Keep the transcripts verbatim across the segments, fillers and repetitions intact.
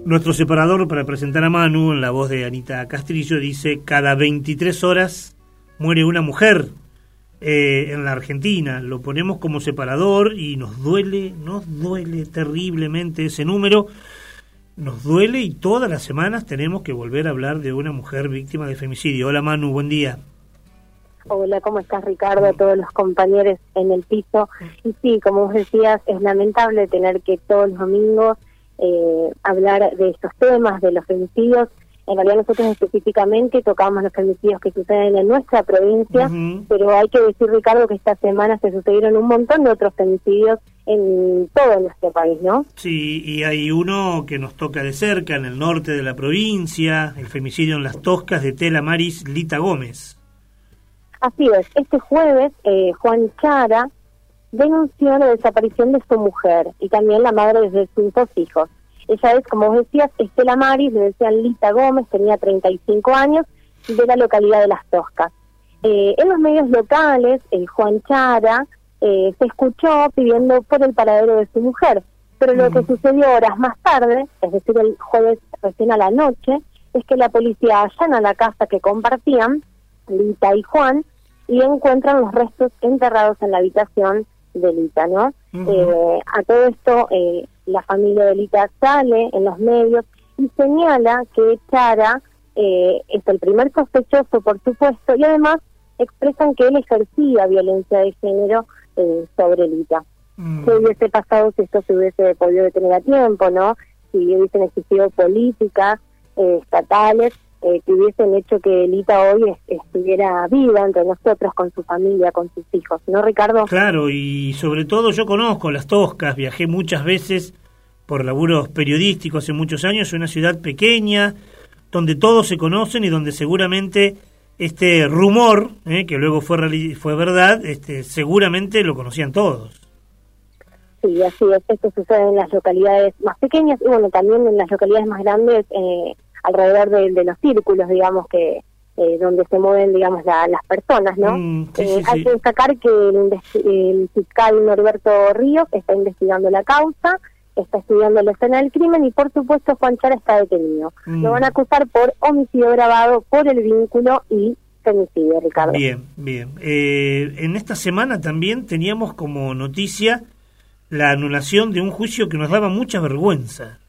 Nuestro separador, para presentar a Manu, en la voz de Anita Castrillo, dice: cada veintitrés horas muere una mujer eh, en la Argentina. Lo ponemos como separador y nos duele, nos duele terriblemente ese número. Nos duele y todas las semanas tenemos que volver a hablar de una mujer víctima de femicidio. Hola Manu, buen día. Hola, ¿cómo estás, Ricardo? A todos los compañeros en el piso. Y sí, como vos decías, es lamentable tener que todos los domingos eh, hablar de estos temas, de los femicidios. En realidad nosotros específicamente tocamos los femicidios que suceden en nuestra provincia, uh-huh. pero hay que decir, Ricardo, que esta semana se sucedieron un montón de otros femicidios en todo nuestro país, ¿no? Sí, y hay uno que nos toca de cerca, en el norte de la provincia, el femicidio en Las Toscas de Tela Maris Lita Gómez. Así es, este jueves eh, Juan Chara denunció la desaparición de su mujer y también la madre de sus dos hijos. Ella es, como vos decías, Estela Maris, le decían Lita Gómez, tenía treinta y cinco años, de la localidad de Las Toscas. Eh, en los medios locales, eh, Juan Chara eh, se escuchó pidiendo por el paradero de su mujer, pero lo mm. que sucedió horas más tarde, es decir, el jueves recién a la noche, es que la policía allana la casa que compartían, Lita y Juan, y encuentran los restos enterrados en la habitación de Lita, ¿no? Uh-huh. Eh, a todo esto, eh, la familia de Lita sale en los medios y señala que Chara eh, es el primer sospechoso, por supuesto, y además expresan que él ejercía violencia de género eh, sobre Lita. Uh-huh. ¿Qué hubiese pasado si esto se hubiese podido detener a tiempo, no? Si hubiesen existido políticas eh, estatales Eh, que hubiesen hecho que Lita hoy est- estuviera viva entre nosotros, con su familia, con sus hijos, ¿no, Ricardo? Claro, y sobre todo yo conozco Las Toscas, viajé muchas veces por laburos periodísticos hace muchos años, es una ciudad pequeña, donde todos se conocen y donde seguramente este rumor, eh, que luego fue reali- fue verdad, este, seguramente lo conocían todos. Sí, así es, esto sucede en las localidades más pequeñas y bueno, también en las localidades más grandes, eh, alrededor de, de los círculos, digamos, que eh, donde se mueven, digamos, la, las personas, ¿no? Mm, sí, eh, sí, hay sí. que destacar que el, el fiscal Norberto Ríos está investigando la causa, está estudiando la escena del crimen y, por supuesto, Juan Chara está detenido. Mm. Lo van a acusar por homicidio agravado, por el vínculo y femicidio, Ricardo. Bien, bien. Eh, en esta semana también teníamos como noticia la anulación de un juicio que nos daba mucha vergüenza.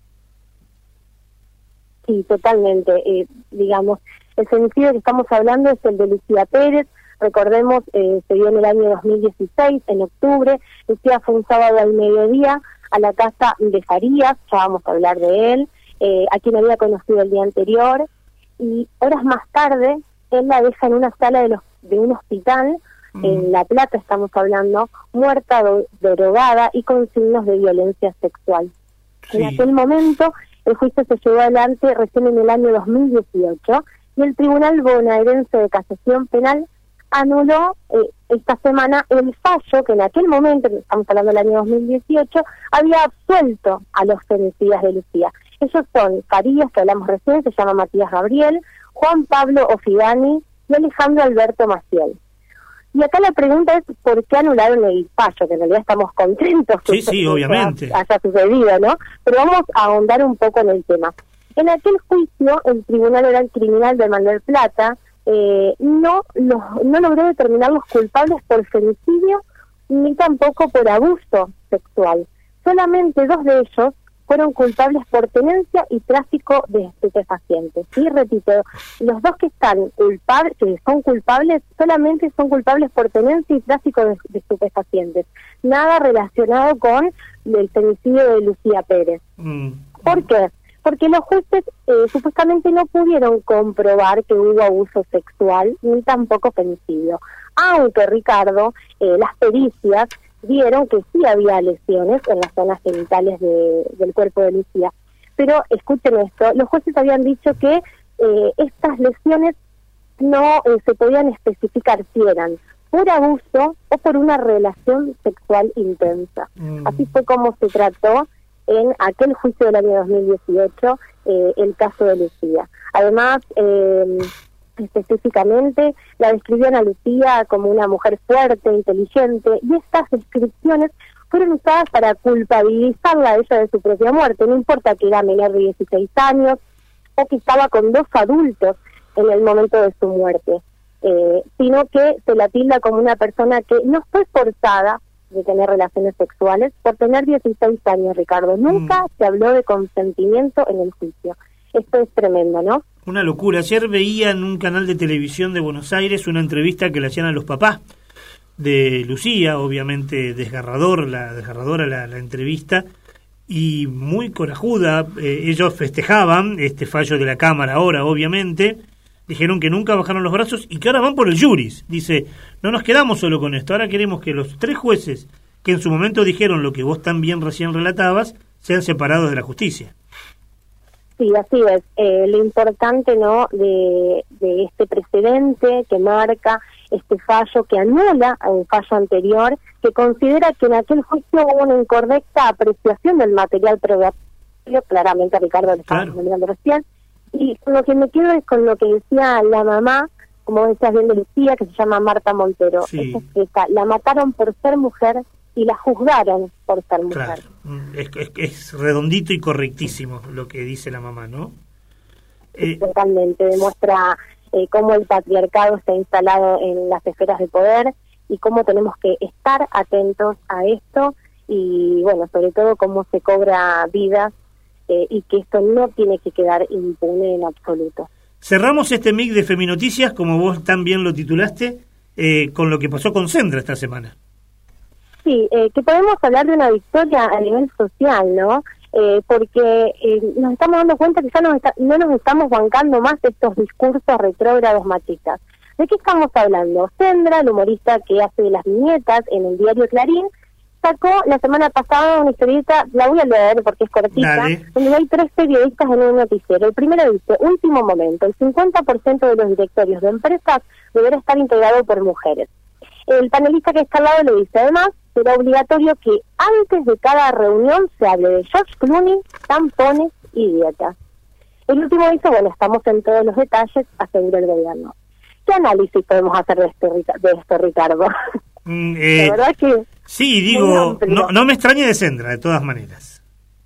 Sí, totalmente. Eh, digamos, el femicidio que estamos hablando es el de Lucía Pérez. Recordemos, eh, se dio en el año dos mil dieciséis, en octubre. Lucía fue un sábado al mediodía a la casa de Farías, ya vamos a hablar de él, eh, a quien había conocido el día anterior. Y horas más tarde, él la deja en una sala de, los, de un hospital, mm. en La Plata estamos hablando, muerta, do, drogada y con signos de violencia sexual. Sí. En aquel momento, el juicio se llevó adelante recién en el año dos mil dieciocho y el Tribunal Bonaerense de Casación Penal anuló eh, esta semana el fallo que en aquel momento, estamos hablando del año dos mil dieciocho, había absuelto a los femicidas de Lucía. Ellos son Farías, que hablamos recién, se llama Matías Gabriel, Juan Pablo Ofidani y Alejandro Alberto Maciel. Y acá la pregunta es, ¿por qué anularon el fallo? Que en realidad estamos contentos que sí, sí, obviamente. haya sucedido, ¿no? Pero vamos a ahondar un poco en el tema. En aquel juicio, el Tribunal Oral Criminal de Mar del Plata eh, no, los, no logró determinar los culpables por femicidio ni tampoco por abuso sexual. Solamente dos de ellos fueron culpables por tenencia y tráfico de estupefacientes. Y repito, los dos que están culpables, que son culpables, solamente son culpables por tenencia y tráfico de, de estupefacientes. Nada relacionado con el femicidio de Lucía Pérez. Mm. ¿Por qué? Porque los jueces eh, supuestamente no pudieron comprobar que hubo abuso sexual ni tampoco femicidio. Aunque, Ricardo, eh, las pericias vieron que sí había lesiones en las zonas genitales de, del cuerpo de Lucía. Pero escuchen esto, los jueces habían dicho que eh, estas lesiones no eh, se podían especificar si eran por abuso o por una relación sexual intensa. Mm. Así fue como se trató en aquel juicio del año dos mil dieciocho eh, el caso de Lucía. Además, eh, específicamente la describían a Lucía como una mujer fuerte, inteligente, y estas descripciones fueron usadas para culpabilizarla a ella de su propia muerte. No importa que era menor de dieciséis años o que estaba con dos adultos en el momento de su muerte, eh, sino que se la tilda como una persona que no fue forzada de tener relaciones sexuales por tener dieciséis años, Ricardo. Nunca mm. se habló de consentimiento en el juicio. Esto es tremendo, ¿no? Una locura. Ayer veía en un canal de televisión de Buenos Aires una entrevista que le hacían a los papás de Lucía, obviamente desgarrador, la desgarradora la, la entrevista, y muy corajuda. Eh, ellos festejaban este fallo de la Cámara ahora, obviamente, dijeron que nunca bajaron los brazos y que ahora van por el juris. Dice, no nos quedamos solo con esto, ahora queremos que los tres jueces que en su momento dijeron lo que vos también recién relatabas, sean separados de la justicia. Sí, así es. Eh, lo importante, ¿no?, de, de este precedente que marca este fallo, que anula a un fallo anterior, que considera que en aquel juicio hubo una incorrecta apreciación del material probatorio, claramente Ricardo le estaba mirando recién, y con lo que me quedo es con lo que decía la mamá, como decías bien de Lucía, que se llama Marta Montero. Sí. Es esta, la mataron por ser mujer y la juzgaron por ser mujer. Claro. Es, es, es redondito y correctísimo lo que dice la mamá, ¿no? Eh, Totalmente, demuestra eh, cómo el patriarcado está instalado en las esferas de poder y cómo tenemos que estar atentos a esto y, bueno, sobre todo cómo se cobra vidas eh, y que esto no tiene que quedar impune en absoluto. Cerramos este mic de Feminoticias, como vos también lo titulaste, eh, con lo que pasó con Sendra esta semana. Sí, eh, que podemos hablar de una victoria a nivel social, ¿no? Eh, porque eh, nos estamos dando cuenta que ya nos está, no nos estamos bancando más de estos discursos retrógrados machistas. ¿De qué estamos hablando? Sendra, el humorista que hace las viñetas en el diario Clarín, sacó la semana pasada una historieta, la voy a leer porque es cortita, Dale. donde hay tres periodistas en un noticiero. El primero dice, último momento, el cincuenta por ciento de los directorios de empresas deberá estar integrado por mujeres. El panelista que está al lado le dice, además, será obligatorio que antes de cada reunión se hable de George Clooney, tampones y dietas. El último dice, bueno, estamos en todos los detalles, asegura el gobierno. ¿Qué análisis podemos hacer de esto, de esto Ricardo? Mm, eh, La verdad que... Sí, digo, no, no me extrañe de Sendra, de todas maneras.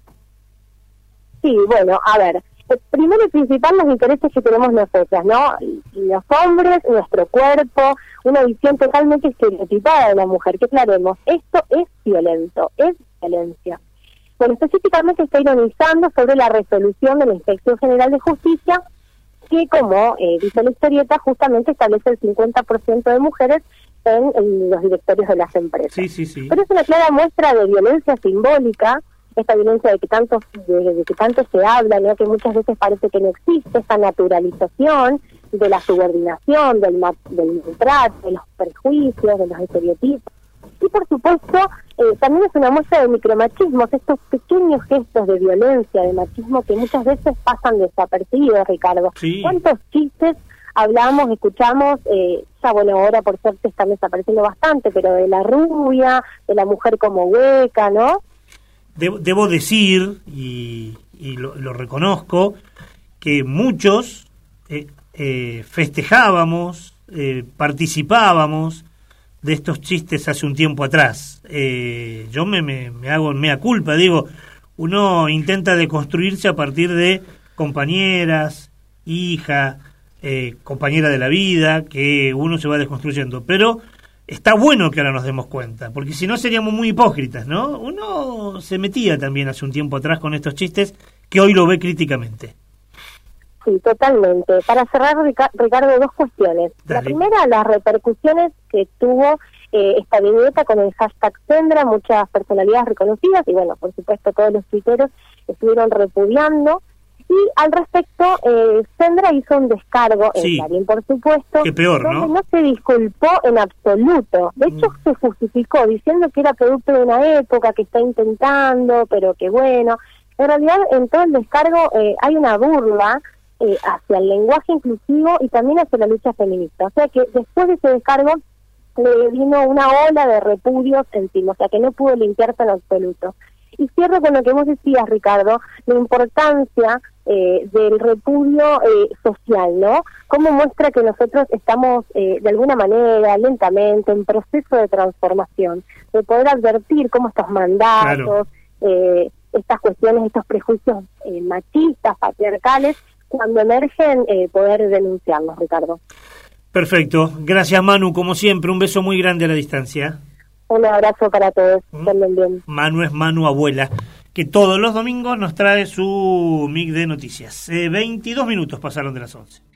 Sí, bueno, a ver, primero y principal los intereses que tenemos nosotras, ¿no? Los hombres, nuestro cuerpo, una visión totalmente estereotipada de la mujer, que aclaremos, esto es violento, es violencia. Bueno, específicamente está ironizando sobre la resolución de la Inspección General de Justicia, que como eh, dice la historieta, justamente establece el cincuenta por ciento de mujeres en, en los directorios de las empresas. Sí, sí, sí. Pero es una clara muestra de violencia simbólica, esta violencia de que tanto de, de que tanto se habla, ¿no?, que muchas veces parece que no existe, esta naturalización de la subordinación, del, del maltrato, de los prejuicios, de los estereotipos. Y por supuesto, eh, también es una muestra de micromachismos, estos pequeños gestos de violencia, de machismo que muchas veces pasan desapercibidos, Ricardo. Sí. ¿Cuántos chistes hablamos, escuchamos? Eh, ya bueno, ahora por suerte están desapareciendo bastante, pero de la rubia, de la mujer como hueca, ¿no? Debo, debo decir, y, y lo, lo reconozco, que muchos eh, eh, festejábamos, eh, participábamos de estos chistes hace un tiempo atrás. Eh, yo me, me, me hago mea culpa, digo, uno intenta deconstruirse a partir de compañeras, hija, eh, compañera de la vida, que uno se va desconstruyendo, pero está bueno que ahora nos demos cuenta, porque si no seríamos muy hipócritas, ¿no? Uno se metía también hace un tiempo atrás con estos chistes que hoy lo ve críticamente. Sí, totalmente. Para cerrar, Ricardo, dos cuestiones. Dale. La primera, las repercusiones que tuvo eh, esta viñeta con el hashtag Sendra, muchas personalidades reconocidas y, bueno, por supuesto, todos los tuiteros estuvieron repudiando. Y al respecto, eh, Sendra hizo un descargo en sí. Clarín, por supuesto, Qué peor, donde ¿no? no se disculpó en absoluto. De hecho, mm. se justificó diciendo que era producto de una época que está intentando, pero que bueno. En realidad, en todo el descargo eh, hay una burla eh, hacia el lenguaje inclusivo y también hacia la lucha feminista. O sea que después de ese descargo le vino una ola de repudios encima, o sea que no pudo limpiarse en absoluto. Y cierro con lo que vos decías, Ricardo, la importancia eh, del repudio eh, social, ¿no? Cómo muestra que nosotros estamos eh, de alguna manera, lentamente, en proceso de transformación, de poder advertir cómo estos mandatos, claro. eh, estas cuestiones, estos prejuicios eh, machistas, patriarcales, cuando emergen, eh, poder denunciarlos, Ricardo. Perfecto. Gracias, Manu, como siempre. Un beso muy grande a la distancia. Un abrazo para todos. Estén bien. Manu es Manu Abuela, que todos los domingos nos trae su mix de noticias. Eh, veintidós minutos pasaron de las once.